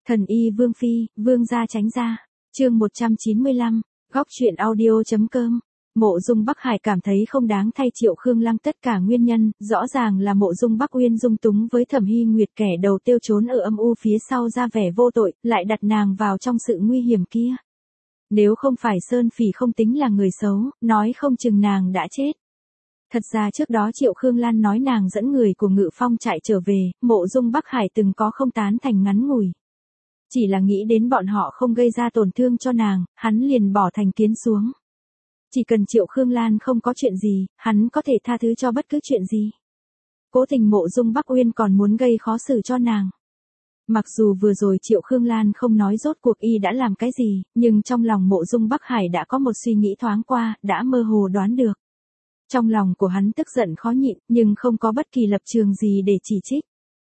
Thần y Vương Phi, Vương gia tránh ra. Chương 195, góc truyện audio.com. Mộ Dung Bắc Hải cảm thấy không đáng thay Triệu Khương Lăng tất cả nguyên nhân, rõ ràng là Mộ Dung Bắc Uyên dung túng với Thẩm Hy Nguyệt kẻ đầu tiêu trốn ở âm u phía sau ra vẻ vô tội, lại đặt nàng vào trong sự nguy hiểm kia. Nếu không phải Sơn Phỉ không tính là người xấu, nói không chừng nàng đã chết. Thật ra trước đó Triệu Khương Lan nói nàng dẫn người của Ngự Phong trại trở về, Mộ Dung Bắc Hải từng có không tán thành ngắn ngủi. Chỉ là nghĩ đến bọn họ không gây ra tổn thương cho nàng, hắn liền bỏ thành kiến xuống. Chỉ cần Triệu Khương Lan không có chuyện gì, hắn có thể tha thứ cho bất cứ chuyện gì. Cố tình Mộ Dung Bắc Uyên còn muốn gây khó xử cho nàng. Mặc dù vừa rồi Triệu Khương Lan không nói rốt cuộc y đã làm cái gì, nhưng trong lòng Mộ Dung Bắc Hải đã có một suy nghĩ thoáng qua, đã mơ hồ đoán được. Trong lòng của hắn tức giận khó nhịn, nhưng không có bất kỳ lập trường gì để chỉ trích.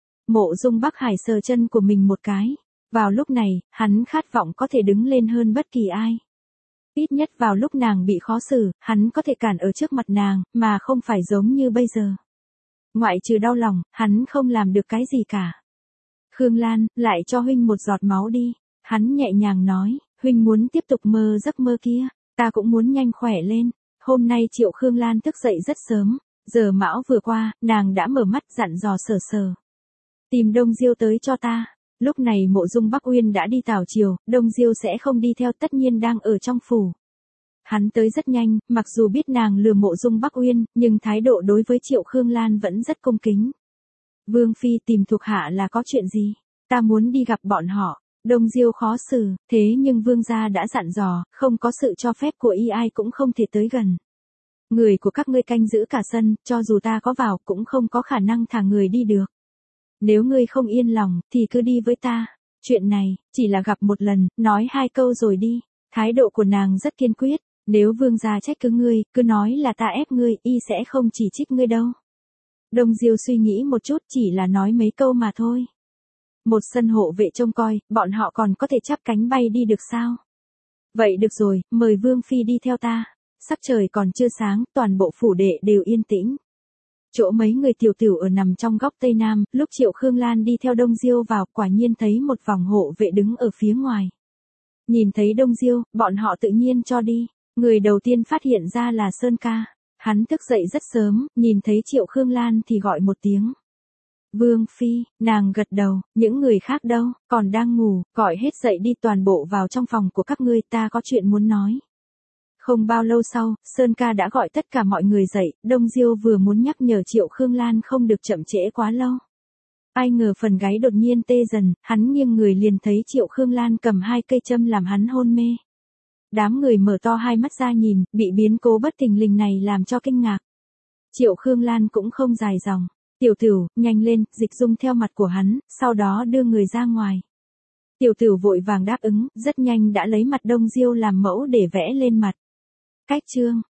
Mộ Dung Bắc Hải sờ chân của mình một cái. Vào lúc này, hắn khát vọng có thể đứng lên hơn bất kỳ ai. Ít nhất vào lúc nàng bị khó xử, hắn có thể cản ở trước mặt nàng, mà không phải giống như bây giờ. Ngoại trừ đau lòng, hắn không làm được cái gì cả. Khương Lan, lại cho huynh một giọt máu đi. Hắn nhẹ nhàng nói, huynh muốn tiếp tục mơ giấc mơ kia, ta cũng muốn nhanh khỏe lên. Hôm nay Triệu Khương Lan thức dậy rất sớm, giờ mão vừa qua, nàng đã mở mắt dặn dò Sở Sở. Tìm Đông Diêu tới cho ta. Lúc này Mộ Dung Bắc Uyên đã đi tảo triều, Đông Diêu sẽ không đi theo, tất nhiên đang ở trong phủ. Hắn tới rất nhanh, mặc dù biết nàng lừa Mộ Dung Bắc Uyên, nhưng thái độ đối với Triệu Khương Lan vẫn rất cung kính. Vương Phi tìm thuộc hạ là có chuyện gì? Ta muốn đi gặp bọn họ. Đông Diêu khó xử, thế nhưng Vương gia đã dặn dò, không có sự cho phép của y ai cũng không thể tới gần. Người của các ngươi canh giữ cả sân, cho dù ta có vào cũng không có khả năng thả người đi được. Nếu ngươi không yên lòng, thì cứ đi với ta. Chuyện này, chỉ là gặp một lần, nói hai câu rồi đi. Thái độ của nàng rất kiên quyết. Nếu Vương gia trách cứ ngươi, cứ nói là ta ép ngươi, y sẽ không chỉ trích ngươi đâu. Đông Diêu suy nghĩ một chút, chỉ là nói mấy câu mà thôi. Một sân hộ vệ trông coi, bọn họ còn có thể chắp cánh bay đi được sao? Vậy được rồi, mời Vương Phi đi theo ta. Sắc trời còn chưa sáng, toàn bộ phủ đệ đều yên tĩnh. Chỗ mấy người tiểu tử ở nằm trong góc Tây Nam, lúc Triệu Khương Lan đi theo Đông Diêu vào, quả nhiên thấy một vòng hộ vệ đứng ở phía ngoài. Nhìn thấy Đông Diêu, bọn họ tự nhiên cho đi. Người đầu tiên phát hiện ra là Sơn Ca. Hắn thức dậy rất sớm, nhìn thấy Triệu Khương Lan thì gọi một tiếng. Vương Phi, nàng gật đầu, những người khác đâu, còn đang ngủ, gọi hết dậy đi, toàn bộ vào trong phòng của các ngươi, ta có chuyện muốn nói. Không bao lâu sau, Sơn Ca đã gọi tất cả mọi người dậy, Đông Diêu vừa muốn nhắc nhở Triệu Khương Lan không được chậm trễ quá lâu. Ai ngờ phần gáy đột nhiên tê dần, hắn nghiêng người liền thấy Triệu Khương Lan cầm hai cây châm làm hắn hôn mê. Đám người mở to hai mắt ra nhìn, bị biến cố bất thình lình này làm cho kinh ngạc. Triệu Khương Lan cũng không dài dòng. Tiểu Tửu, nhanh lên, dịch dung theo mặt của hắn, sau đó đưa người ra ngoài. Tiểu Tửu vội vàng đáp ứng, rất nhanh đã lấy mặt Đông Diêu làm mẫu để vẽ lên mặt. Cách chương